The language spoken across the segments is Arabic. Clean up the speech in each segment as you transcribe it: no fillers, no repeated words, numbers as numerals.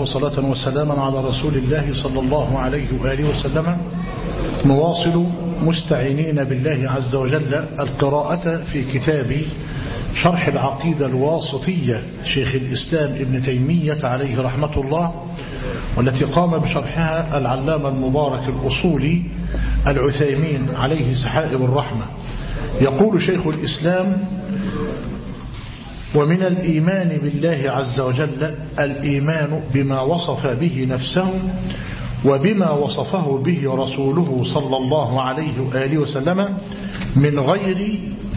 وصلاة وسلاما على رسول الله صلى الله عليه وآله وسلم. نواصل مستعينين بالله عز وجل القراءة في كتاب شرح العقيدة الواسطية شيخ الإسلام ابن تيمية عليه رحمة الله، والتي قام بشرحها العلامة المبارك الأصولي العثيمين عليه سحائب الرحمة. يقول شيخ الإسلام: ومن الإيمان بالله عز وجل الإيمان بما وصف به نفسه وبما وصفه به رسوله صلى الله عليه وآله وسلم من غير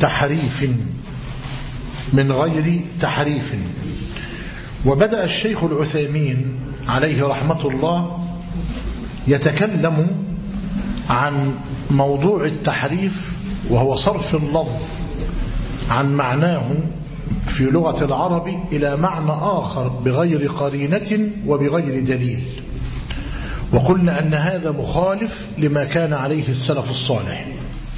تحريف. وبدأ الشيخ العثيمين عليه رحمة الله يتكلم عن موضوع التحريف، وهو صرف اللفظ عن معناه في لغة العرب إلى معنى آخر بغير قرينة وبغير دليل. وقلنا أن هذا مخالف لما كان عليه السلف الصالح.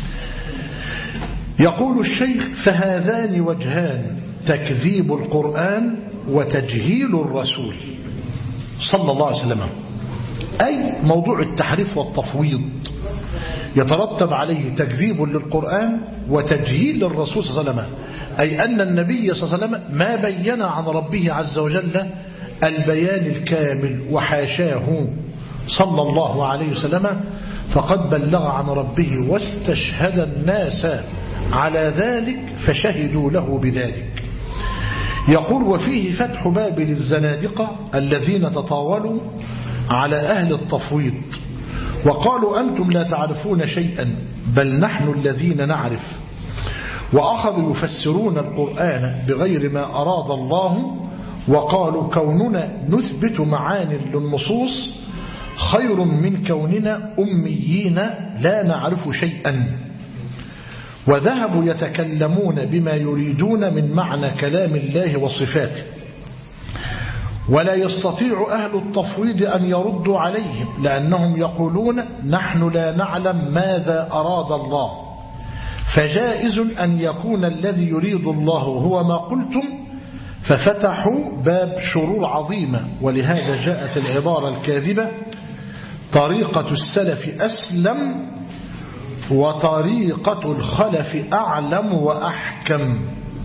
يقول الشيخ: فهذان وجهان: تكذيب القرآن وتجهيل الرسول صلى الله عليه وسلم. أي موضوع التحريف والتفويض يترتب عليه تكذيب للقرآن وتجهيل للرسول صلى الله عليه وسلم، أي أن النبي صلى الله عليه وسلم ما بين عن ربه عز وجل البيان الكامل، وحاشاه صلى الله عليه وسلم، فقد بلغ عن ربه واستشهد الناس على ذلك فشهدوا له بذلك. يقول: وفيه فتح باب للزنادقة الذين تطاولوا على أهل التفويض وقالوا أنتم لا تعرفون شيئا بل نحن الذين نعرف، وأخذوا يفسرون القرآن بغير ما أراد الله، وقالوا كوننا نثبت معاني للنصوص خير من كوننا أميين لا نعرف شيئا. وذهبوا يتكلمون بما يريدون من معنى كلام الله وصفاته، ولا يستطيع أهل التفويض أن يردوا عليهم، لأنهم يقولون نحن لا نعلم ماذا أراد الله، فجائز أن يكون الذي يريد الله هو ما قلتم، ففتحوا باب شرور عظيمة. ولهذا جاءت العبارة الكاذبة: طريقة السلف أسلم وطريقة الخلف أعلم وأحكم.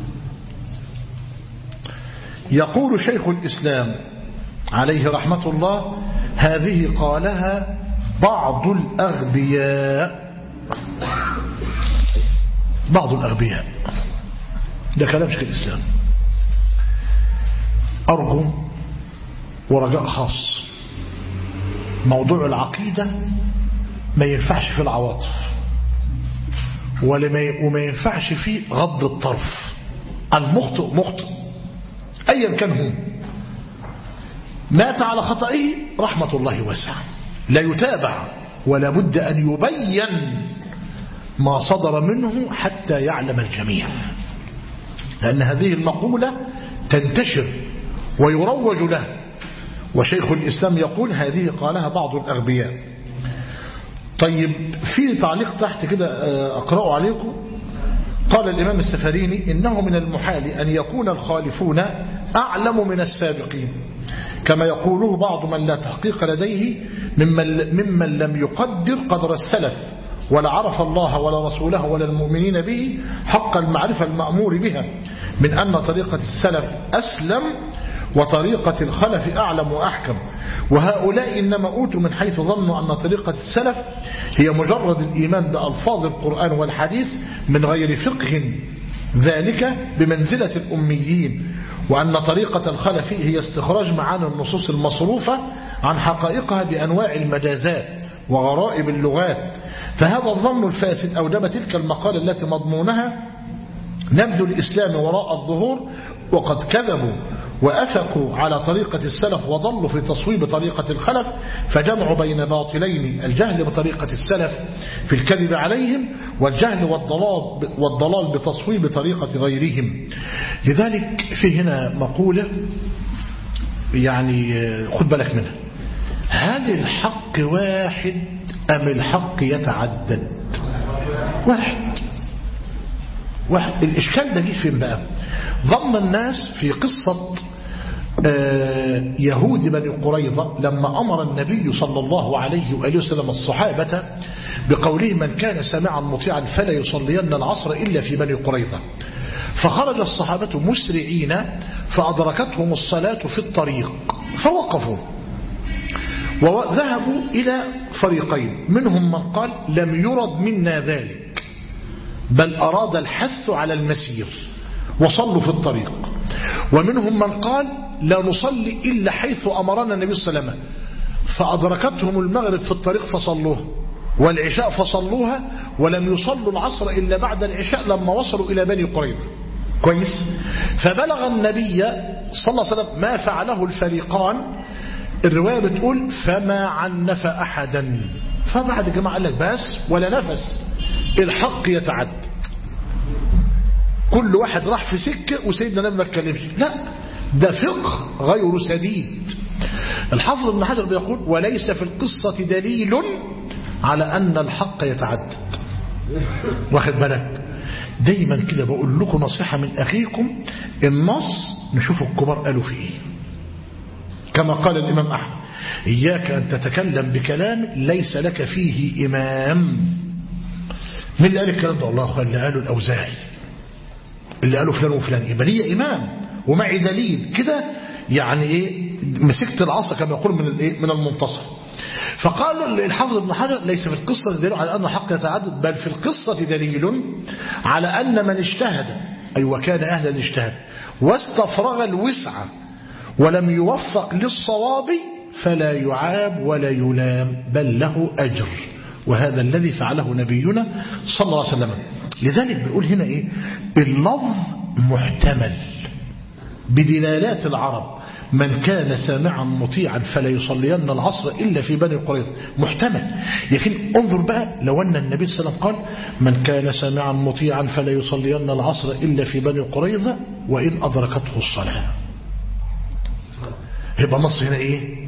يقول شيخ الإسلام عليه رحمة الله: هذه قالها بعض الأغبياء. ده كلام شيخ الإسلام. أرجو ورجاء خاص: موضوع العقيدة ما ينفعش في العواطف، وما ينفعش فيه غض الطرف. المخطئ مخطئ أيا كان هو، مات على خطئه رحمة الله واسعة، لا يتابع، ولا بد أن يبين ما صدر منه حتى يعلم الجميع، لأن هذه المقولة تنتشر ويروج له. وشيخ الإسلام يقول: هذه قالها بعض الأغبياء. طيب، في تعليق تحت كده أقرأه عليكم. قال الإمام السفريني: إنه من المحال أن يكون الخالفون أعلم من السابقين، كما يقوله بعض من لا تحقيق لديه ممن لم يقدر قدر السلف، ولا عرف الله ولا رسوله ولا المؤمنين به حق المعرفة المأمور بها، من أن طريقة السلف أسلم وطريقة الخلف أعلم وأحكم. وهؤلاء إنما أوتوا من حيث ظنوا أن طريقة السلف هي مجرد الإيمان بألفاظ القرآن والحديث من غير فقه، ذلك بمنزلة الأميين، وأن طريقة الخلف هي استخراج معاني النصوص المصروفة عن حقائقها بأنواع المجازات وغرائب اللغات. فهذا الظن الفاسد أوجب تلك المقالة التي مضمونها نبذ الإسلام وراء الظهور، وقد كذبوا وأفقوا على طريقة السلف وضلوا في تصويب طريقة الخلف، فجمعوا بين باطلين: الجهل بطريقة السلف في الكذب عليهم، والجهل والضلال بتصويب طريقة غيرهم. لذلك في هنا مقولة يعني خد بالك منها: هل الحق واحد أم الحق يتعدد؟ واحد. الإشكال ده جه فين بقى؟ ظن الناس في قصة يهود بني قريظة لما أمر النبي صلى الله عليه وآله وسلم الصحابة بقوله من كان سامعا مطيعا فلا يصلين العصر إلا في بني قريظة، فخرج الصحابة مسرعين فأدركتهم الصلاة في الطريق فوقفوا وذهبوا إلى فريقين، منهم من قال لم يرد منا ذلك بل أراد الحث على المسير وصلوا في الطريق، ومنهم من قال لا نصلي إلا حيث أمرنا النبي صلى الله عليه وسلم، فأدركتهم المغرب في الطريق فصلوها والعشاء فصلوها، ولم يصلوا العصر إلا بعد العشاء لما وصلوا إلى بني قريظة. كويس. فبلغ النبي صلى الله عليه وسلم ما فعله الفريقان. الرواية بتقول فما عنف أحدا، فبعد جماعة قال لك بس ولا نفس، الحق يتعدد، كل واحد راح في سكة وسيدنا النبي ما اتكلمش. لا، ده فقه غير سديد. الحافظ ابن حجر بيقول وليس في القصة دليل على أن الحق يتعدد. واخد بالك؟ دايما كده بقول لكم نصيحة من أخيكم، النص نشوف الكبار قالوا في إيه. كما قال الإمام أحمد إياك أن تتكلم بكلام ليس لك فيه إمام. من اللي قال الكلام ده؟ الله أخوان، اللي قاله الأوزاعي، اللي قاله فلان وفلان. يبقى ليه إمام ومعي دليل كده، يعني إيه، مسكت العصا كما يقول من المنتصف. فقال الحافظ ابن حجر ليس في القصة دليل على أن الحق يتعدد، بل في القصة دليل على أن من اجتهد، أي وكان أهلا الاجتهاد، واستفرغ الوسع ولم يوفق للصواب فلا يعاب ولا يلام بل له أجر، وهذا الذي فعله نبينا صلى الله عليه وسلم. لذلك بنقول هنا إيه؟ اللفظ محتمل بدلالات العرب، من كان سامعا مطيعا فلا يصلين العصر إلا في بني قريظة، محتمل. لكن انظر بقى، لو أن النبي صلى الله عليه وسلم قال من كان سامعا مطيعا فلا يصلين العصر إلا في بني قريظة وإن أدركته الصلاة، يبقى النص هنا إيه؟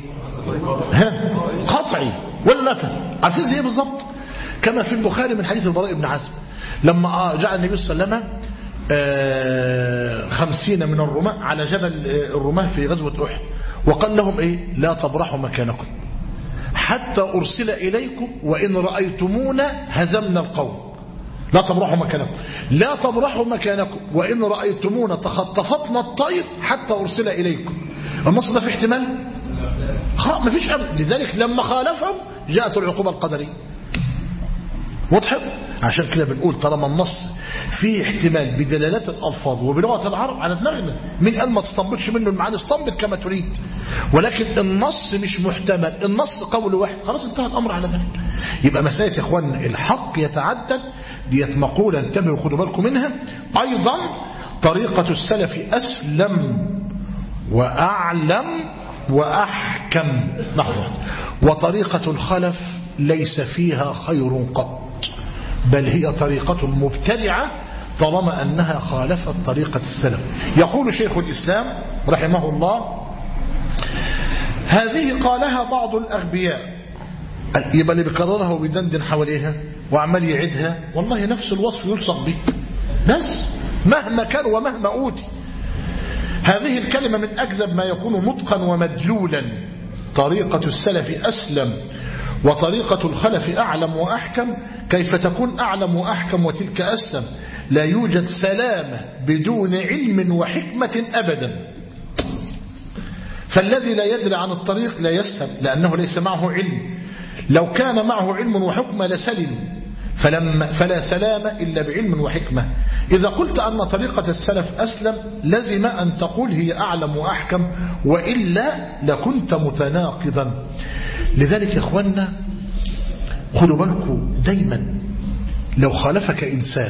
قطعي ولا نفس. عارفين زي بالظبط كما في البخاري من حديث البراء بن عازب لما جاء النبي صلى الله عليه وسلم 50 من الرماة على جبل الرماة في غزوة أحد، وقال لهم إيه؟ لا تبرحوا مكانكم حتى أرسل إليكم وإن رأيتمونا هزمنا القوم. لا تبرحوا مكانكم، لا تبرحوا مكانكم وإن رأيتمونا تخطفتنا الطير حتى أرسل إليكم. النص ده في احتمال؟ ما فيش أبدا. لذلك لما خالفهم جاءت العقوبة القدرية. وضحت؟ عشان كده بنقول طالما النص فيه احتمال بدلالات الألفاظ وبلغة العرب على دماغنا، من قال ما تستنبطش منه المعاني، استنبط كما تريد، ولكن النص مش محتمل، النص قول واحد، خلاص انتهى الأمر على ذلك. يبقى مسألة يا اخواننا الحق يتعدد ديت مقولة انتبهوا خدوا بالكم منها. أيضا طريقة السلف أسلم وأعلم وأحكم، لحظة، وطريقة الخلف ليس فيها خير قط، بل هي طريقة مبتدعة طالما أنها خالفت طريقة السلف. يقول شيخ الإسلام رحمه الله هذه قالها بعض الأغبياء، يبقى اللي بيكررها وبيدندن حواليها وعمال يعيدها والله نفس الوصف يلصق به، بس مهما كان ومهما أوتي. هذه الكلمة من أكذب ما يكون نطقا ومدلولا. طريقة السلف أسلم وطريقة الخلف أعلم وأحكم. كيف تكون أعلم وأحكم وتلك أسلم؟ لا يوجد سلامة بدون علم وحكمة أبدا. فالذي لا يدري عن الطريق لا يسلم لأنه ليس معه علم، لو كان معه علم وحكمة لسلم، فلا سلام إلا بعلم وحكمة. إذا قلت أن طريقة السلف أسلم لزم أن تقول هي أعلم وأحكم، وإلا لكنت متناقضا. لذلك يا إخواننا خذوا بالكم دايما، لو خالفك إنسان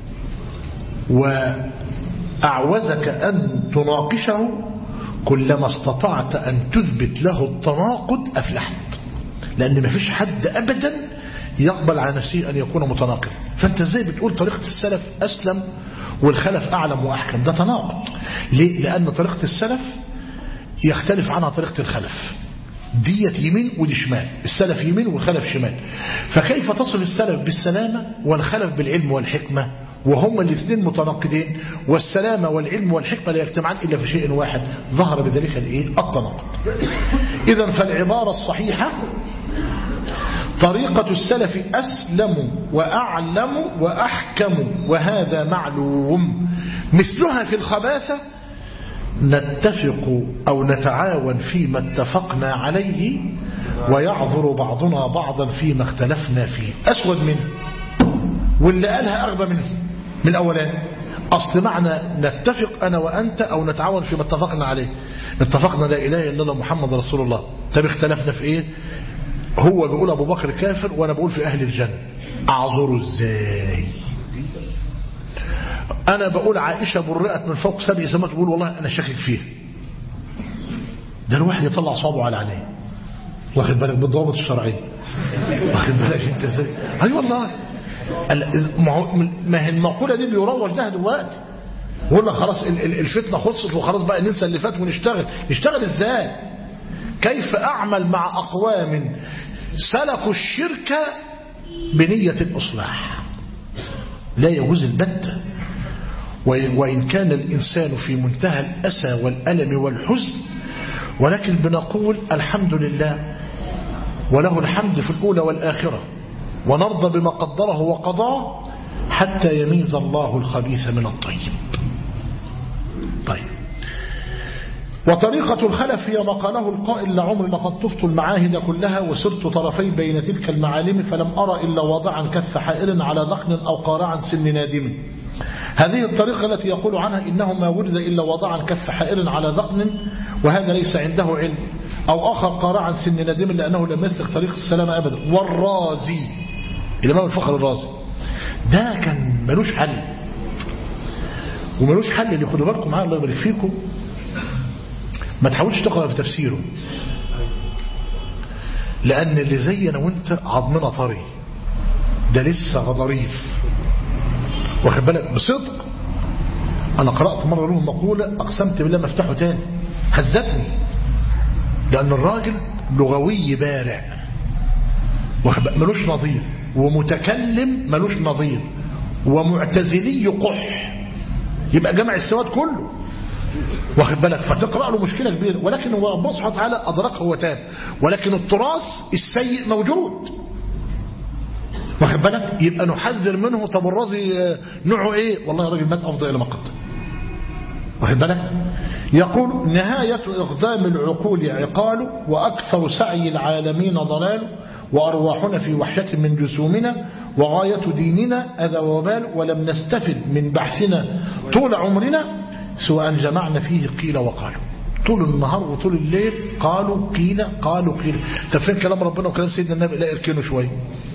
وأعوزك أن تناقشه كلما استطعت أن تثبت له التناقض أفلحت، لأن ما فيش حد أبدا يقبل على نفسه أن يكون متناقضا. فأنت ازاي بتقول طريقة السلف أسلم والخلف أعلم وأحكم؟ ده تناقض. ليه؟ لأن طريقة السلف يختلف عنها طريقة الخلف، ديت يمين ودي شمال، السلف يمين والخلف شمال. فكيف تصف السلف بالسلامة والخلف بالعلم والحكمة وهما الاثنين متناقضين، والسلامة والعلم والحكمة لا يجتمعان إلا في شيء واحد، ظهر بذلك التناقض. إذن فالعبارة الصحيحة طريقة السلف أسلم وأعلم وأحكم، وهذا معلوم. مثلها في الخباثة نتفق أو نتعاون فيما اتفقنا عليه، ويعذر بعضنا بعضا فيما اختلفنا فيه. أسود منه واللي قالها أغبى منه من الأولان. أصل معنى نتفق أنا وأنت أو نتعاون فيما اتفقنا عليه، اتفقنا لا إله إلا الله محمد رسول الله، طب اختلفنا في إيه؟ هو بيقول أبو بكر كافر وأنا بقول في أهل الجنة، أعذره إزاي؟ أنا بقول عائشة برئت من فوق 7 سماوات، بقول والله أنا شاكك فيها. ده الواحد يطلع صابه على عينيه، واخد بالك بالضوابط الشرعية، واخد بالك أنت إزاي؟ أي والله ما هي المقولة دي بيروج لها دلوقتي، وقلنا خلاص الفتنة خلصت وخلاص بقى ننسى اللي فات ونشتغل إزاي؟ كيف أعمل مع أقوام سلكوا الشرك بنية الإصلاح؟ لا يجوز البتة. وإن كان الإنسان في منتهى الأسى والألم والحزن، ولكن بنقول الحمد لله وله الحمد في الأولى والآخرة، ونرضى بما قدره وقضاه حتى يميز الله الخبيث من الطيب. طيب، وطريقة الخلف هي ما قاله القائل: لعمري لقد طفت المعاهد كلها وسرت طرفي بين تلك المعالم فلم أرى إلا واضعا كف حائر على ذقن أو قارعا سن نادم. هذه الطريقة التي يقول عنها إنه ما ورد إلا واضعا كف حائر على ذقن، وهذا ليس عنده علم، أو آخر قارعا سن نادم لأنه لم يسلك طريق السلامة أبدا. والرازي الإمام الفخر الرازي ده كان ملوش حل، وملوش حل اللي خدوا بالكم معاه الله يبارك فيكم. ما تحاولش تقرأ في تفسيره، لأن اللي زينا وانت عظمنا طري، ده لسه غضريف، واخد بالك بصدق. أنا قرأت مرة له مقولة أقسمت بالله ما افتحه تاني، هزتني، لأن الراجل لغوي بارع، ملوش نظير، ومتكلم ملوش نظير، ومعتزلي قح، يبقى جمع السواد كله، واخد بالك. فتقرأ له مشكلة كبيرة، ولكن هو ربنا سبحانه وتعالى أدركه وتاب، ولكن التراث السيء موجود، واخد بالك. يبقى نحذر منه. طب الرازي نوعه ايه؟ والله الراجل مات أفضل إلى ما قدم، واخد بالك. يقول: نهاية إقدام العقول عقال، وأكثر سعي العالمين ضلال، وأرواحنا في وحشة من جسومنا، وغاية ديننا أذى وبال، ولم نستفد من بحثنا طول عمرنا سواء جمعنا فيه قيل وقالوا. طول النهار وطول الليل قالوا قيل. تفهم كلام ربنا وكلام سيدنا النبي؟ لا اركنوا شوي.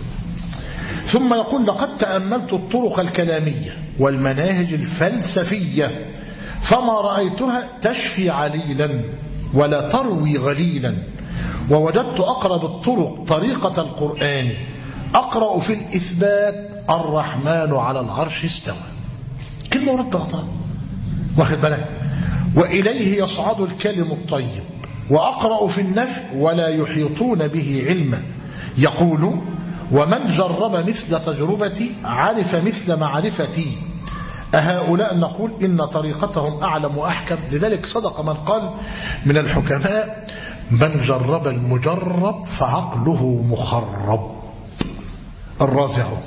ثم يقول: لقد تأملت الطرق الكلامية والمناهج الفلسفية فما رأيتها تشفي عليلا ولا تروي غليلا، ووجدت أقرب الطرق طريقة القرآن، أقرأ في الإثبات: الرحمن على العرش استوى. كلمة ورد ضغطها، واخد بالك. وإليه يصعد الكلم الطيب، وأقرأ في النفي ولا يحيطون به علما. يقول: ومن جرب مثل تجربتي عرف مثل معرفتي. أهؤلاء نقول إن طريقتهم أعلم وأحكم. لذلك صدق من قال من الحكماء: من جرب المجرب فعقله مخرب. الرازي اهو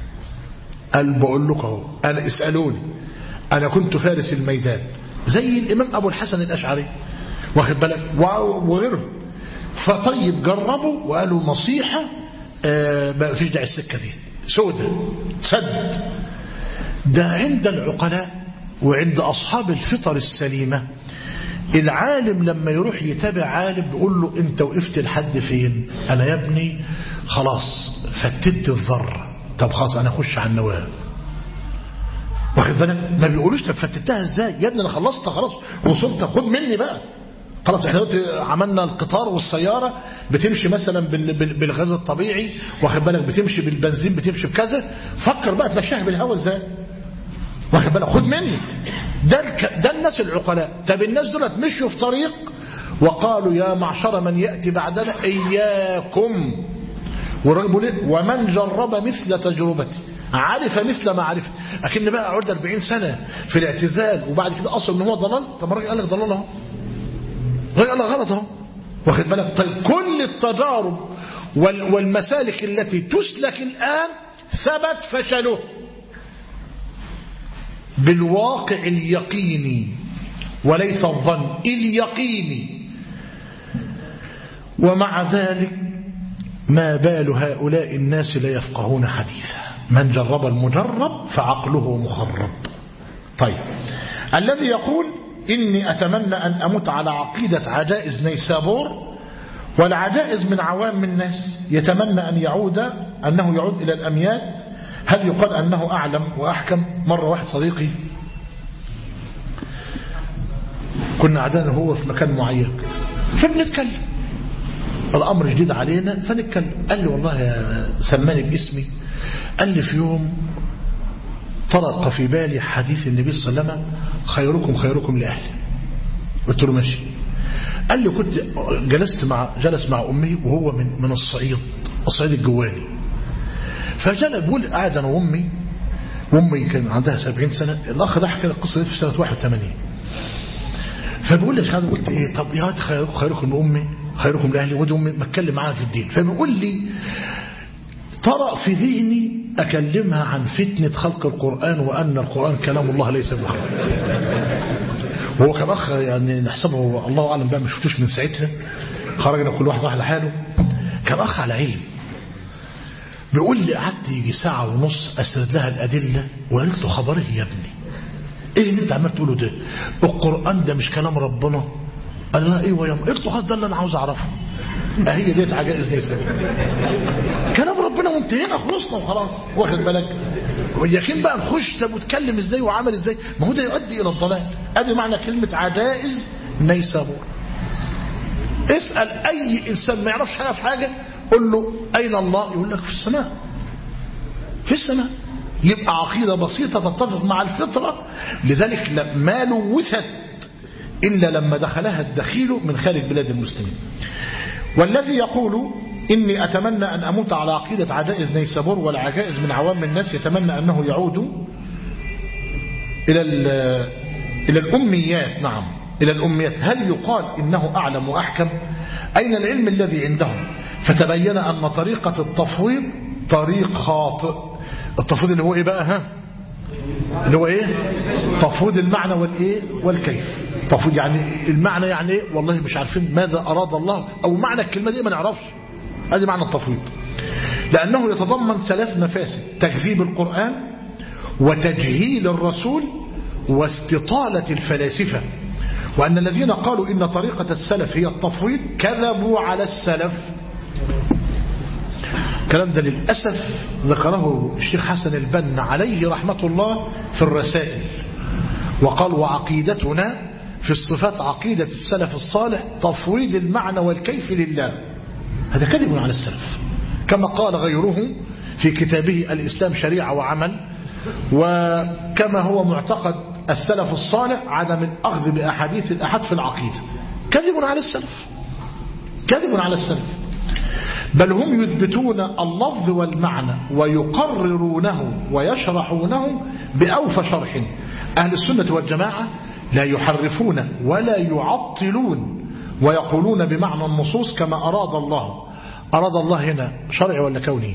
قال بقول لك اهو، أنا اسألوني، أنا كنت فارس الميدان زي الإمام أبو الحسن الأشعري، واخد بالك، وغيره. فطيب جربوا وقالوا نصيحة، ما فيش داعي السكة دي سودة سد. ده عند العقلاء وعند أصحاب الفطر السليمة. العالم لما يروح يتابع عالم بيقول له: انت وقفت لحد فين؟ انا يا ابني خلاص فتت الذرة، طب خلاص انا اخش على النواه، واخد بالك. ما بيقولوش طب فتتها ازاي يا ابني، انا خلصت خلاص وصلت، خد مني بقى خلاص. احنا دلوقتي عملنا القطار والسيارة بتمشي مثلا بالغاز الطبيعي، واخد بالك، بتمشي بالبنزين، بتمشي بكذا، فكر بقى تمشيها بالهواء ازاي، واخد بالك، خد مني. ده الناس العقلاء. طب الناس دولت مشوا في طريق وقالوا: يا معشر من يأتي بعدنا إياكم. والراجل بيقول: ومن جرب مثل تجربتي عرف مثل ما عرف. لكن بقى أقعد 40 سنة في الاعتزال وبعد كده أصل إن هو ضلال. طب الراجل قال لك ضلال اهو، الراجل قال لك غلط اهو، واخد بالك. طيب كل التجارب والمسالك التي تسلك الآن ثبت فشله بالواقع اليقيني وليس الظن، اليقيني. ومع ذلك ما بال هؤلاء الناس لا يفقهون حديثا. من جرب المجرب فعقله مخرب. طيب الذي يقول إني أتمنى أن أموت على عقيدة عجائز نيسابور، والعجائز من عوام الناس، يتمنى أن أنه يعود إلى الأميات، هل يقال أنه أعلم وأحكم؟ مرة واحد صديقي كنا قاعدين هو في مكان معين فبنتكلم، الأمر جديد علينا فنتكلم. قال لي والله يا سماني باسمي، قال لي في يوم طرق في بالي حديث النبي صلى الله عليه وسلم خيركم خيركم لأهله. قلت له ماشي. قال لي كنت جلس مع أمي وهو من الصعيد الجواني، فجاء بيقول قاعد أنا وأمي كان عندها 70 سنة. الأخ ده حكى القصة دي في سنة 81. فبيقول لي هذا، قلت إيه؟ طب يا خيركم لأمي خيركم لأهلي، ودي أمي ما اتكلم معاها في الدين. فبيقول لي طرأ في ذهني أكلمها عن فتنة خلق القرآن وأن القرآن كلام الله ليس بخلق. وهو كان أخ يعني نحسبه الله أعلم بقى، ما شفتوش من ساعتها، خرجنا كل واحد راح لحاله. كان أخ على علم. بيقول لي قعدت يجي ساعة ونص أسرد لها الأدلة، وقالت له خبره يا ابني إيه اللي أنت عمال تقوله ده؟ القرآن ده مش كلام ربنا. قال لها إيه ويا قلت له خلاص ده اللي أنا عاوز أعرفه. هي ديت عجائز ليس كلام ربنا وانتهينا خلصنا وخلاص، واخد بالك. واليقين بقى نخش طب وتكلم ازاي وعمل ازاي، ما هو ده يؤدي الى الضلال. ادي معنى كلمة عجائز نيسابور. اسأل اي انسان ما يعرفش حاجة في حاجة، قل له اين الله؟ يقول لك في السماء. في السماء. يبقى عقيدة بسيطة تتفق مع الفطرة. لذلك ما لوثت إلا لما دخلها الدخيل من خارج بلاد المسلمين. والذي يقول إني أتمنى أن أموت على عقيدة عجائز نيسابور، والعجائز من عوام الناس، يتمنى أنه يعود إلى الأميات. نعم إلى الأميات. هل يقال إنه أعلم وأحكم؟ أين العلم الذي عندهم؟ فتبين أن طريقة التفويض طريق خاطئ. التفويض اللي هو إيه بقى؟ اللي هو إيه؟ تفويض المعنى والإيه والكيف. تفويض يعني المعنى يعني إيه؟ والله مش عارفين ماذا أراد الله، أو معنى الكلمة دي ما نعرفش. هذا معنى التفويض، لأنه يتضمن 3 مفاسد: تكذيب القرآن، وتجهيل الرسول، واستطالة الفلاسفة. وأن الذين قالوا إن طريقة السلف هي التفويض كذبوا على السلف. الكلام ده للأسف ذكره الشيخ حسن البنا عليه رحمة الله في الرسائل، وقال وعقيدتنا في الصفات عقيدة السلف الصالح تفويض المعنى والكيف لله. هذا كذب على السلف، كما قال غيره في كتابه الإسلام شريعة وعمل. وكما هو معتقد السلف الصالح عدم الأخذ بأحاديث الأحد في العقيدة. كذب على السلف، كذب على السلف. بل هم يثبتون اللفظ والمعنى ويقررونه ويشرحونه بأوفى شرح. أهل السنة والجماعة لا يحرفون ولا يعطلون، ويقولون بمعنى النصوص كما أراد الله. أراد الله هنا شرعي ولا كوني؟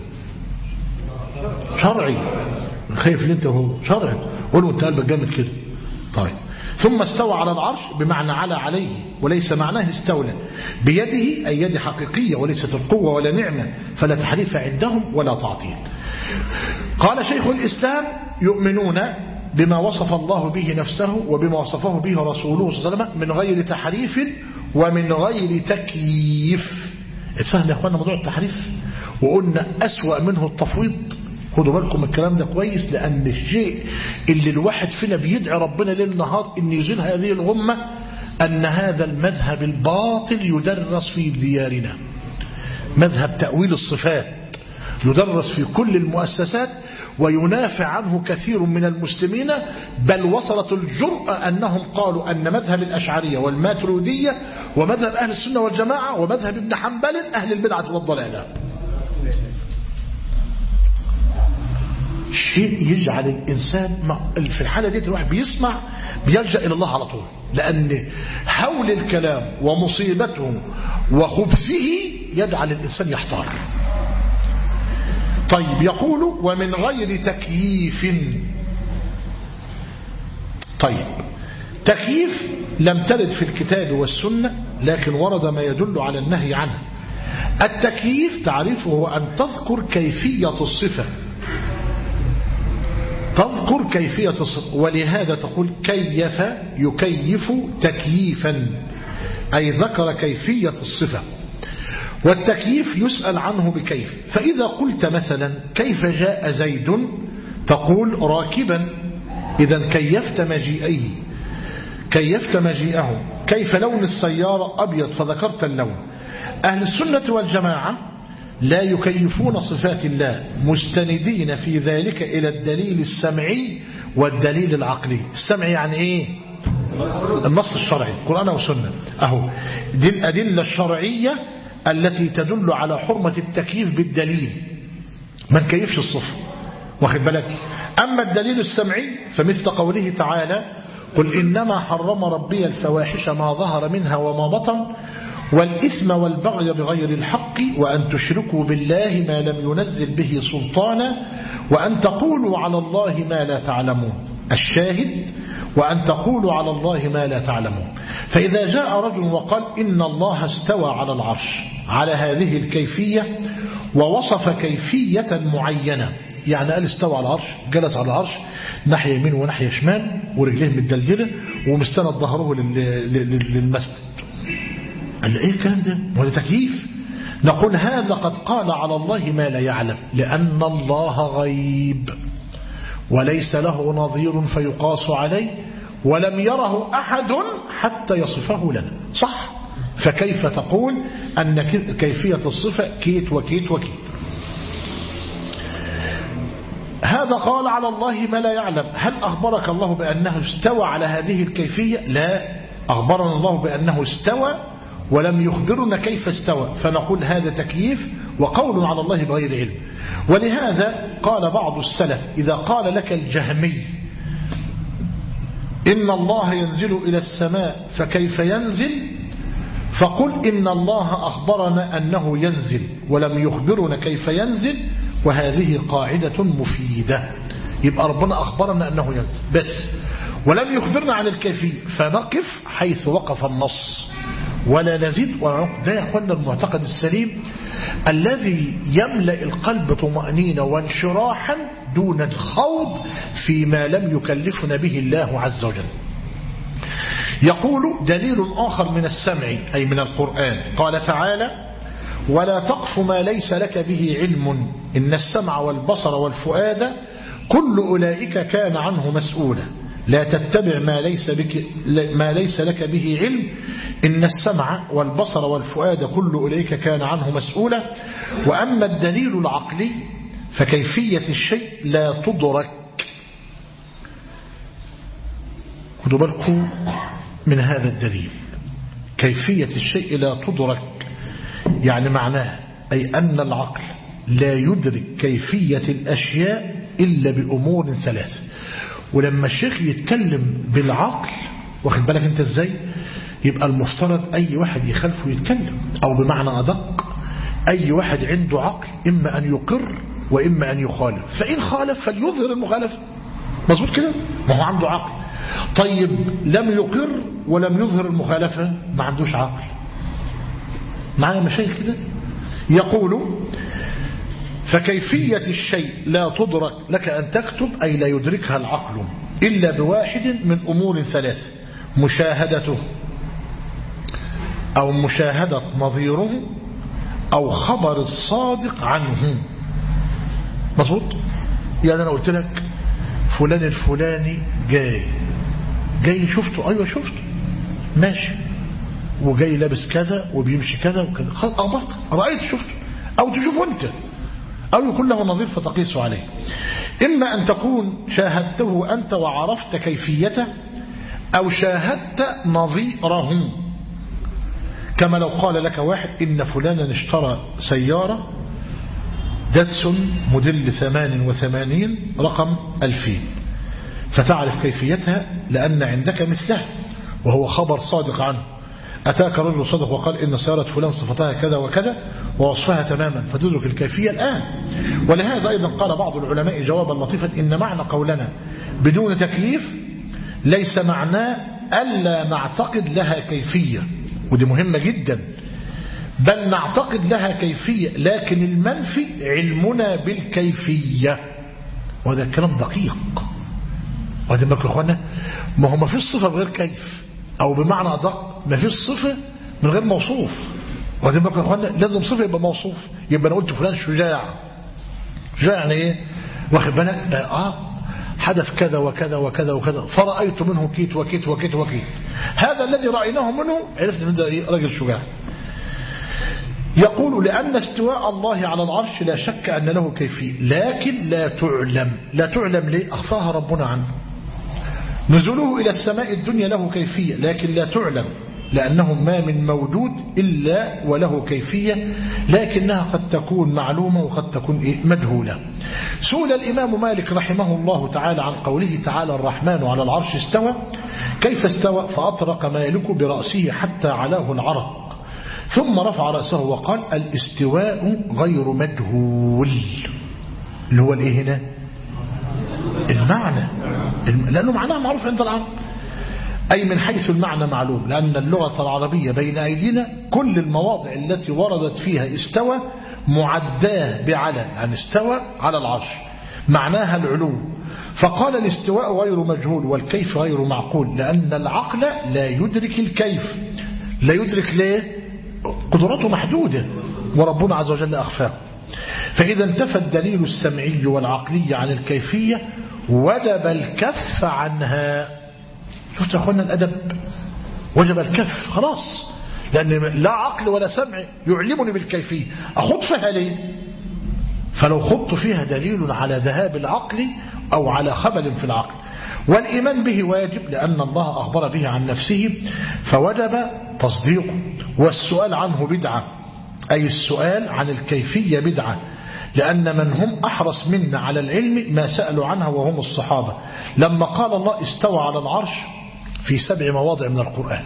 شرعي. خايف اللي انت هو شرعي، قولوا انت قلبك جامد كده. طيب ثم استوى على العرش بمعنى على عليه، وليس معناه استولى بيده، أي يد حقيقية وليست القوة ولا نعمة، فلا تحريف عندهم ولا تعطيل. قال شيخ الإسلام يؤمنون بما وصف الله به نفسه وبما وصفه به رسوله صلى الله عليه وسلم من غير تحريف ومن غير تكييف. اتفهم يا اخوانا موضوع التحريف، وقلنا أسوأ منه التفويض. خدوا بالكم الكلام ده كويس، لأن الشيء اللي الواحد فينا بيدعي ربنا ليل نهار إن يزيل هذه الغمة، أن هذا المذهب الباطل يدرس في ديارنا. مذهب تأويل الصفات يدرس في كل المؤسسات، وينافع عنه كثير من المسلمين، بل وصلت الجرأة أنهم قالوا أن مذهب الأشعرية والماتريدية ومذهب أهل السنة والجماعة ومذهب ابن حنبل أهل البدعة والضلالة. شيء يجعل الإنسان في الحالة دي الواحد بيسمع بيلجأ إلى الله على طول، لأن حول الكلام ومصيبته وخبثه يجعل الإنسان يحتار. طيب يقول ومن غير تكييف. طيب تكييف لم ترد في الكتاب والسنة، لكن ورد ما يدل على النهي عنه. التكييف تعريفه هو أن تذكر كيفية الصفة، تذكر كيفية الصفة، ولهذا تقول كيف يكيف تكييفا، أي ذكر كيفية الصفة. والتكييف يسأل عنه بكيف، فإذا قلت مثلا كيف جاء زيد تقول راكبا، إذا كيفت مجيئه، كيفت مجيئه. كيف لون السيارة أبيض فذكرت اللون. أهل السنة والجماعة لا يكيفون صفات الله، مستندين في ذلك إلى الدليل السمعي والدليل العقلي. السمعي يعني إيه؟ النص الشرعي، قرآن وسنة. أهو دي الأدلة الشرعية التي تدل على حرمة التكييف بالدليل، ما نكيفش الصفة، واخد بالك. أما الدليل السمعي فمثل قوله تعالى قل إنما حرم ربي الفواحش ما ظهر منها وما بطن والإثم والبغي بغير الحق وأن تشركوا بالله ما لم ينزل به سلطانا وأن تقولوا على الله ما لا تعلمون. الشاهد وأن تقولوا على الله ما لا تعلمون. فإذا جاء رجل وقال إن الله استوى على العرش على هذه الكيفية ووصف كيفية معينة، يعني قال استوى على العرش، جلس على العرش ناحية يمين وناحية شمال ورجليه متدلجلة ومستند ظهره للمسجد، قال ايه الكلام ده؟ وهذا تكييف. نقول هذا قد قال على الله ما لا يعلم، لأن الله غيب وليس له نظير فيقاس عليه ولم يره أحد حتى يصفه لنا، صح؟ فكيف تقول أن كيفية الصفة كيت وكيت وكيت؟ هذا قال على الله ما لا يعلم. هل أخبرك الله بأنه استوى على هذه الكيفية؟ لا، أخبرنا الله بأنه استوى ولم يخبرنا كيف استوى، فنقول هذا تكييف وقول على الله بغير علم. ولهذا قال بعض السلف إذا قال لك الجهمي إن الله ينزل إلى السماء فكيف ينزل، فقل إن الله أخبرنا أنه ينزل ولم يخبرنا كيف ينزل، وهذه قاعدة مفيدة. يبقى ربنا أخبرنا أنه ينزل بس ولم يخبرنا عن الكيفية، فنقف حيث وقف النص ولا نزيد ولا نقف. ده يا أخوانا المعتقد السليم الذي يملأ القلب طمأنينة وانشراحا دون الخوض فيما لم يكلفنا به الله عز وجل. يقول دليل آخر من السمع أي من القرآن، قال تعالى ولا تقف ما ليس لك به علم إن السمع والبصر والفؤاد كل أولئك كان عنه مسؤولا لا تتبع ما ليس لك به علم إن السمع والبصر والفؤاد كل أولئك كان عنه مسؤولا. وأما الدليل العقلي فكيفية الشيء لا تدرك. خدوا بالكم من هذا الدليل، كيفية الشيء لا تدرك، يعني معناه أي أن العقل لا يدرك كيفية الأشياء إلا بأمور ثلاث. ولما الشيخ يتكلم بالعقل، واخد بالك انت ازاي، يبقى المفترض أي واحد يخالفه يتكلم، أو بمعنى أدق أي واحد عنده عقل إما أن يقر وإما أن يخالف، فإن خالف فليظهر المخالفة، مظبوط كده، ما هو عنده عقل. طيب لم يقر ولم يظهر المخالفة، ما عندوش عقل. معايا مشايخ كده؟ يقول فكيفية الشيء لا تدرك لك أن تكتب أي لا يدركها العقل إلا بواحد من أمور ثلاث: مشاهدته أو مشاهدة نظيره أو خبر الصادق عنه. مظبوط؟ يعني أنا قلت لك فلان الفلاني جاي شفته، أيوة شفته ماشي، وجاي لابس كذا وبيمشي كذا وكذا، خلاص أخبرت رأيت شفته، أو تشوفه أنت، أو يكون له نظير فتقيس عليه. إما أن تكون شاهدته أنت وعرفت كيفيته، أو شاهدت نظيره، كما لو قال لك واحد إن فلانا اشترى سيارة داتسون موديل 88 رقم 2000، فتعرف كيفيتها لأن عندك مثله وهو خبر صادق عنه. أتاك رجل صدق وقال إن سيارة فلان صفتها كذا وكذا ووصفها تماما، فتدرك الكيفية الآن. ولهذا أيضا قال بعض العلماء جوابا لطيفا: إن معنى قولنا بدون تكليف ليس معناه ألا نعتقد لها كيفية، ودي مهمة جدا، بل نعتقد لها كيفية، لكن المنفي علمنا بالكيفية. وهذا الكلام دقيق. وهذا بالك يا أخوانا، ما هو ما فيش صفة بغير كيف، أو بمعنى أدق ما فيش صفة من غير موصوف. وهذا بالك يا أخوانا، لازم صفة يبقى موصوف. يبقى أنا قلت فلان شجاع، شجاع يعني إيه؟ واخد بالك؟ حدث كذا وكذا وكذا وكذا، فرأيت منه كيت وكيت وكيت وكيت. هذا الذي رأيناه منه عرفنا من ده رجل شجاع. يقول: لأن استواء الله على العرش لا شك أن له كيفية، لكن لا تعلم. لا تعلم ليه؟ أخفاها ربنا عنه. نزوله إلى السماء الدنيا له كيفية، لكن لا تعلم، لأنه ما من موجود إلا وله كيفية، لكنها قد تكون معلومة وقد تكون مجهولة. سئل الإمام مالك رحمه الله تعالى عن قوله تعالى: الرحمن على العرش استوى، كيف استوى؟ فأطرق مالك برأسه حتى علاه العرق، ثم رفع رأسه وقال: الاستواء غير مجهول. اللي هو الايه هنا؟ المعنى، لأنه معناه معروف عند العرب، أي من حيث المعنى معلوم، لأن اللغة العربية بين أيدينا كل المواضع التي وردت فيها استوى معداه بعلى، يعني استوى على العرش معناها العلو. فقال: الاستواء غير مجهول والكيف غير معقول، لأن العقل لا يدرك الكيف. لا يدرك ليه؟ قدرته محدودة وربنا عز وجل أخفاه. فإذا انتفى الدليل السمعي والعقلي عن الكيفية وجب الكف عنها. شفت يا أخوانا الأدب؟ وجب الكف خلاص، لأن لا عقل ولا سمع يعلمني بالكيفية، أخذ فيها ليه؟ فلو خضت فيها دليل على ذهاب العقل أو على خبل في العقل. والإيمان به واجب لأن الله أخبر به عن نفسه فوجب تصديقه. والسؤال عنه بدعة، أي السؤال عن الكيفية بدعة، لأن من هم أحرص منا على العلم ما سألوا عنها وهم الصحابة. لما قال الله استوى على العرش في 7 مواضع من القرآن،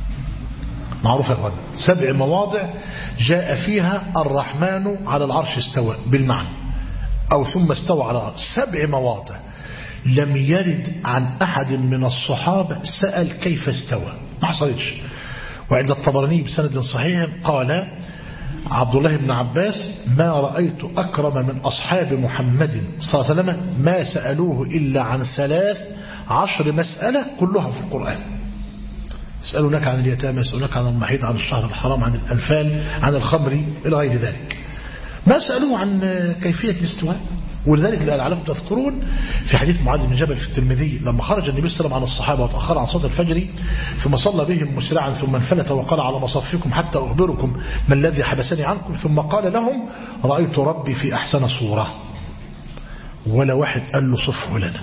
معروف يا أخوان، 7 مواضع جاء فيها الرحمن على العرش استوى بالمعنى، أو ثم استوى على العرش. 7 مواضع لم يرد عن أحد من الصحابة سأل كيف استوى، ما حصلتش. وعند الطبراني بسند صحيح قال عبد الله بن عباس: ما رأيت أكرم من أصحاب محمد صلى الله عليه وسلم ما سألوه إلا عن 13 مسألة كلها في القرآن. يسألونك عن اليتامى، يسألونك عن المحيط، عن الشهر الحرام، عن الأنفال، عن الخمر، إلى غير ذلك. ما سألوه عن كيفية الاستواء. ولذلك لعلكم تذكرون في حديث معاذ بن جبل في الترمذي لما خرج النبي صلى الله عليه وسلم على الصحابة وتأخر عن صلاة الفجر ثم صلى بهم مسرعا ثم انفلت وقال: على مصافكم حتى أخبركم ما الذي حبسني عنكم. ثم قال لهم: رأيت ربي في أحسن صورة. ولا واحد قال له صفه لنا،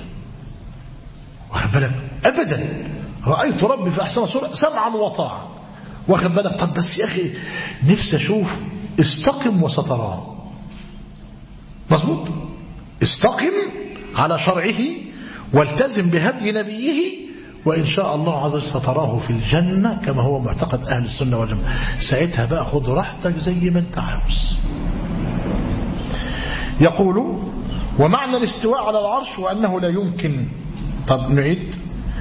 واخد بالك؟ أبدا. رأيت ربي في أحسن صورة سمعا وطاعا، واخد بالك؟ طب بس يا أخي نفسي أشوف استقم وستراه. مظبوط؟ استقم على شرعه والتزم بهدي نبيه وإن شاء الله عز وجل ستراه في الجنة كما هو معتقد أهل السنة والجماعة. ساعتها بقى خذ راحتك زي ما انت عاوز. يقول: ومعنى الاستواء على العرش وأنه لا يمكن. طب نعيد: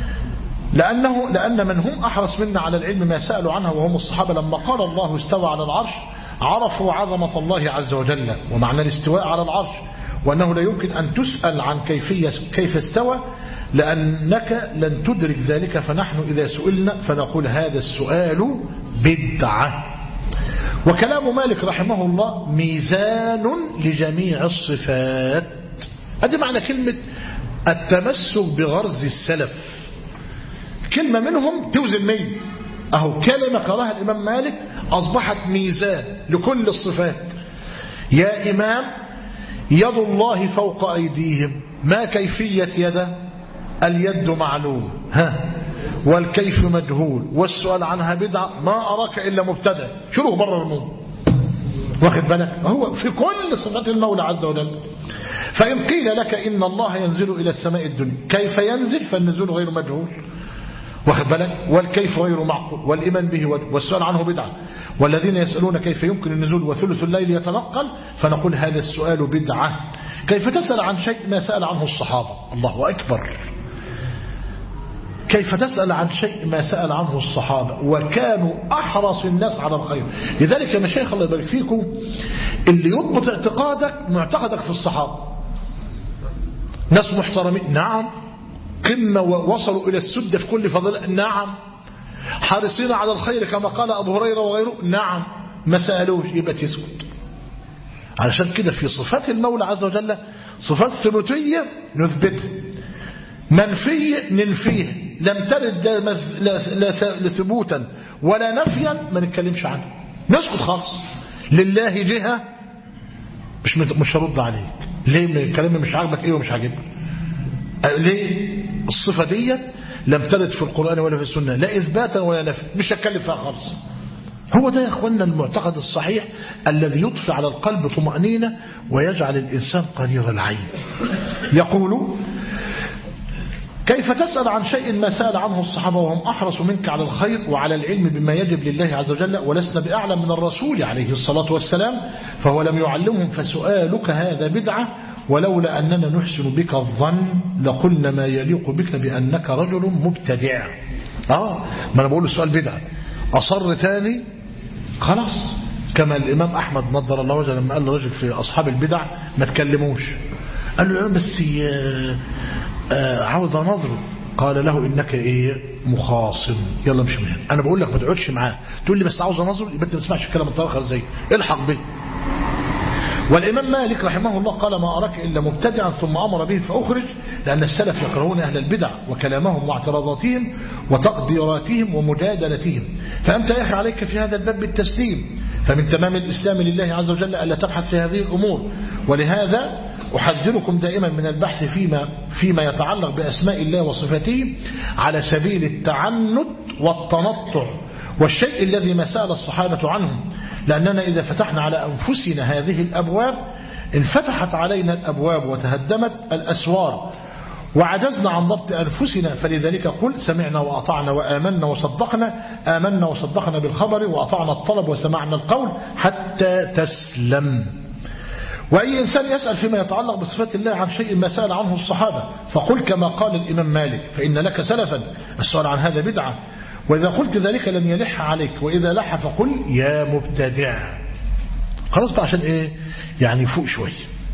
لأن من هم أحرص منا على العلم ما سألوا عنها وهم الصحابة لما قال الله استوى على العرش عرفوا عظمة الله عز وجل ومعنى الاستواء على العرش وأنه لا يمكن أن تسأل عن كيف استوى لأنك لن تدرك ذلك، فنحن إذا سئلنا فنقول هذا السؤال بدعة. وكلام مالك رحمه الله ميزان لجميع الصفات. هذا معنى كلمة التمسك بغرز السلف. كلمة منهم توزن 100. أهو كلمة قالها الإمام مالك أصبحت ميزان لكل الصفات. يا إمام يد الله فوق أيديهم، ما كيفية يده؟ اليد معلوم والكيف مجهول والسؤال عنها بدعة، ما أراك إلا مبتدع، شروه بره الموم. واخد بالك؟ هو في كل صفات المولى عز وجل. فإن قيل لك إن الله ينزل إلى السماء الدنيا، كيف ينزل؟ فالنزول غير مجهول، واخد بالك؟ والكيف غير معقول، والإيمان به والسؤال عنه بدعة، والذين يسألون كيف يمكن النزول وثلث الليل يتنقل، فنقول هذا السؤال بدعة. كيف تسأل عن شيء ما سأل عنه الصحابة؟ الله أكبر. كيف تسأل عن شيء ما سأل عنه الصحابة وكانوا أحرص الناس على الخير؟ لذلك يا مشايخ الله يبارك فيكم، اللي يضبط معتقدك في الصحابة، ناس محترمين نعم، قمة ووصلوا إلى السد في كل فضل نعم، حارسين على الخير كما قال أبو هريرة وغيره نعم، ما سألوش يبقى تسكت. علشان كده في صفات المولى عز وجل صفات ثبوتية نثبتها، منفية ننفيها، لم ترد لا ثبوتا ولا نفيا ما نتكلمش عنها، نسكت خالص. لله جهة مش هرد عليك، ليه كلامي مش عاجبك ايه ومش عاجبك؟ ليه؟ الصفة ديت لم ترد في القرآن ولا في السنة لا إثباتا ولا نفي، مش هتكلم فيها خالص. هو ده يا اخوانا المعتقد الصحيح الذي يضفي على القلب طمأنينة ويجعل الإنسان قرير العين. يقول كيف تسأل عن شيء ما سأل عنه الصحابة وهم أحرص منك على الخير وعلى العلم بما يجب لله عز وجل، ولسنا بأعلم من الرسول عليه الصلاة والسلام، فهو لم يعلمهم، فسؤالك هذا بدعة، ولولا أننا نحسن بك الظن لقلنا ما يليق بك بأنك رجل مبتدع. ما أنا بقول السؤال بدعة، أصر تاني خلاص، كما الإمام أحمد نضر الله وجهه لما قال لرجل في أصحاب البدع ما تكلموش، قال له بس عاوز نظره، قال له إنك مخاصم، يلا مش من هنا. أنا بقول لك ما تقعدش معاه تقول لي بس عاوز نظره، يبقى انت ما تسمعش الكلام الطاخر زي الحق به. والإمام مالك رحمه الله قال ما أراك إلا مبتدعا ثم أمر به فأخرج، لأن السلف يكرهون أهل البدع وكلامهم واعتراضاتهم وتقديراتهم ومجادلتهم، فأنت يا أخي عليك في هذا الباب بالتسليم، فمن تمام الإسلام لله عز وجل ألا تبحث في هذه الأمور. ولهذا أحذركم دائما من البحث فيما يتعلق بأسماء الله وصفاته على سبيل التعنت والتنطع والشيء الذي ما سأل الصحابة عنهم، لأننا إذا فتحنا على أنفسنا هذه الأبواب انفتحت علينا الأبواب وتهدمت الأسوار وعجزنا عن ضبط أنفسنا. فلذلك قل سمعنا وأطعنا وآمنا وصدقنا، آمنا وصدقنا بالخبر وأطعنا الطلب وسمعنا القول حتى تسلم. وأي إنسان يسأل فيما يتعلق بصفات الله عن شيء ما سأل عنه الصحابة فقل كما قال الإمام مالك فإن لك سلفا، السؤال عن هذا بدعة، وإذا قلت ذلك لن يلح عليك، وإذا لح فقل يا مبتدع. خلاص بقى عشان يعني فوق شوي.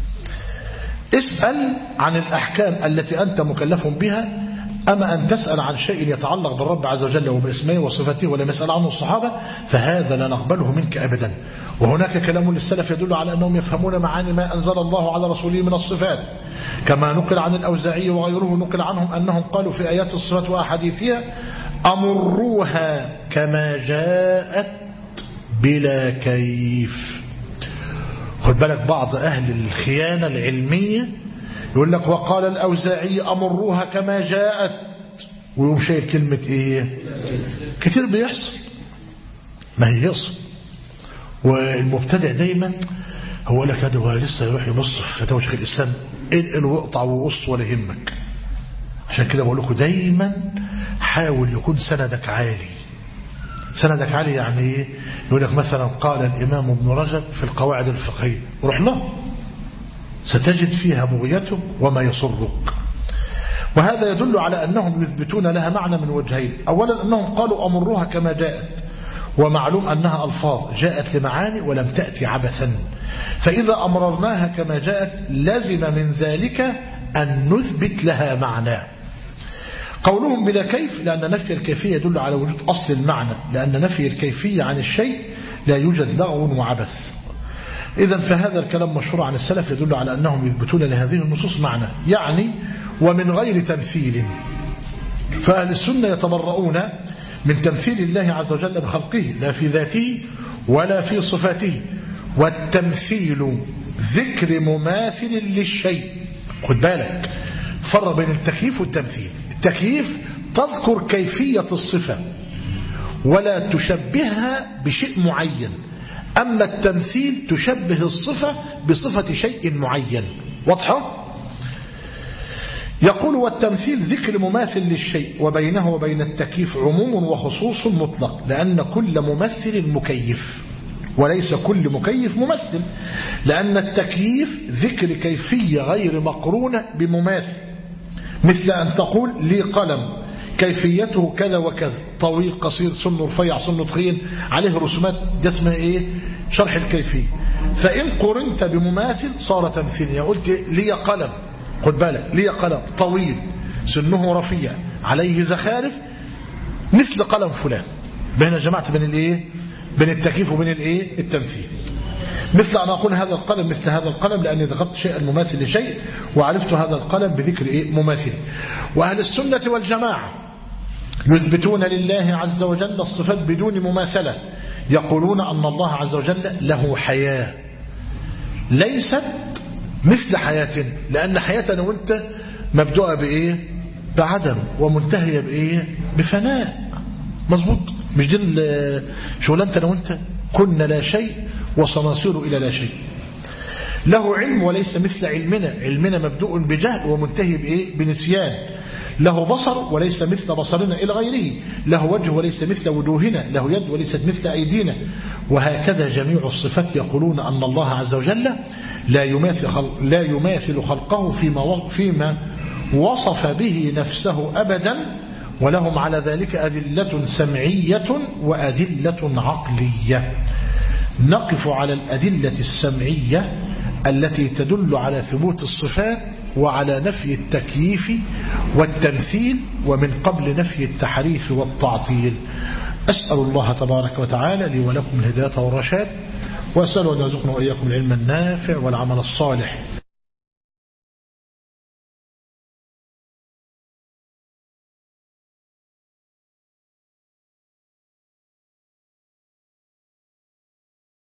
اسأل عن الأحكام التي أنت مكلف بها، أما أن تسأل عن شيء يتعلق بالرب عز وجل وباسمه وصفاته ولم يسأل عنه الصحابة فهذا لا نقبله منك أبدا. وهناك كلام للسلف يدل على أنهم يفهمون معاني ما أنزل الله على رسوله من الصفات، كما نقل عن الأوزاعي وغيره نقل عنهم أنهم قالوا في آيات الصفات وأحاديثها أمروها كما جاءت بلا كيف. خد بالك بعض أهل الخيانة العلمية يقول لك وقال الأوزاعي أمروها كما جاءت، ويقوم شايل كلمة كتير بيحصل، ما هي يحصل. والمبتدع دايما هو لك هذا هو لسه يروح يبص في فتاوى شيخ الإسلام انقل واقطع وقص ولا يهمك. عشان كده بقول لكم دايما حاول يكون سندك عالي. سندك عالي يعني يقول لك مثلا قال الإمام ابن رجب في القواعد الفقهية، روح له ستجد فيها بغيته وما يسرك. وهذا يدل على أنهم يثبتون لها معنى من وجهين، أولا أنهم قالوا أمروها كما جاءت، ومعلوم أنها ألفاظ جاءت لمعاني ولم تأتي عبثا، فإذا أمررناها كما جاءت لازم من ذلك أن نثبت لها معنى. قولهم بلا كيف لأن نفي الكيفية يدل على وجود أصل المعنى، لأن نفي الكيفية عن الشيء لا يوجد لغو وعبث. إذن فهذا الكلام مشهور عن السلف يدل على أنهم يثبتون لهذه النصوص معنى، يعني ومن غير تمثيل. فأهل السنة يتبرؤون من تمثيل الله عز وجل بخلقه لا في ذاته ولا في صفاته. والتمثيل ذكر مماثل للشيء. خد بالك فرق بين التكييف والتمثيل. التكييف تذكر كيفية الصفة ولا تشبهها بشيء معين، أما التمثيل تشبه الصفة بصفة شيء معين. واضحة؟ يقول والتمثيل ذكر مماثل للشيء وبينه وبين التكييف عموم وخصوص مطلق، لأن كل ممثل مكيف وليس كل مكيف ممثل، لأن التكييف ذكر كيفية غير مقرونة بمماثل، مثل أن تقول لي قلم كيفيته كذا وكذا، طويل قصير سنه رفيع سنه تخين عليه رسومات، ده اسمها ايه؟ شرح الكيفية. فإن قرنت بمماثل صار تمثيل. قلت لي قلم، خد بالك، لي قلم طويل سنه رفيع عليه زخارف مثل قلم فلان، بين جماعة بين الايه؟ بين التكييف وبين الايه؟ التمثيل. مثل أن أقول هذا القلم مثل هذا القلم، لأني ذكرت شيئا مماثل لشيء وعرفت هذا القلم بذكر ايه؟ مماثل. وأهل السنة والجماعة يثبتون لله عز وجل الصفات بدون مماثلة، يقولون أن الله عز وجل له حياة ليست مثل حياتنا، لأن حياتنا وانت مبدوءة بإيه؟ بعدم، ومنتهية بإيه؟ بفناء. مظبوط؟ مش دي شغلانتنا وانت؟ كنا لا شيء وسنصير إلى لا شيء. له علم وليس مثل علمنا، علمنا مبدوء بجهل ومنتهي بإيه؟ بنسيان. له بصر وليس مثل بصرنا إلى غيره، له وجه وليس مثل وجوهنا، له يد وليست مثل أيدينا. وهكذا جميع الصفات يقولون أن الله عز وجل لا يماثل خلقه فيما وصف به نفسه أبدا، ولهم على ذلك أدلة سمعية وأدلة عقلية. نقف على الأدلة السمعية التي تدل على ثبوت الصفات وعلى نفي التكييف والتمثيل، ومن قبل نفي التحريف والتعطيل. أسأل الله تبارك وتعالى لي ولكم الهداية والرشاد، وأسأل أن يرزقنا وإياكم العلم النافع والعمل الصالح.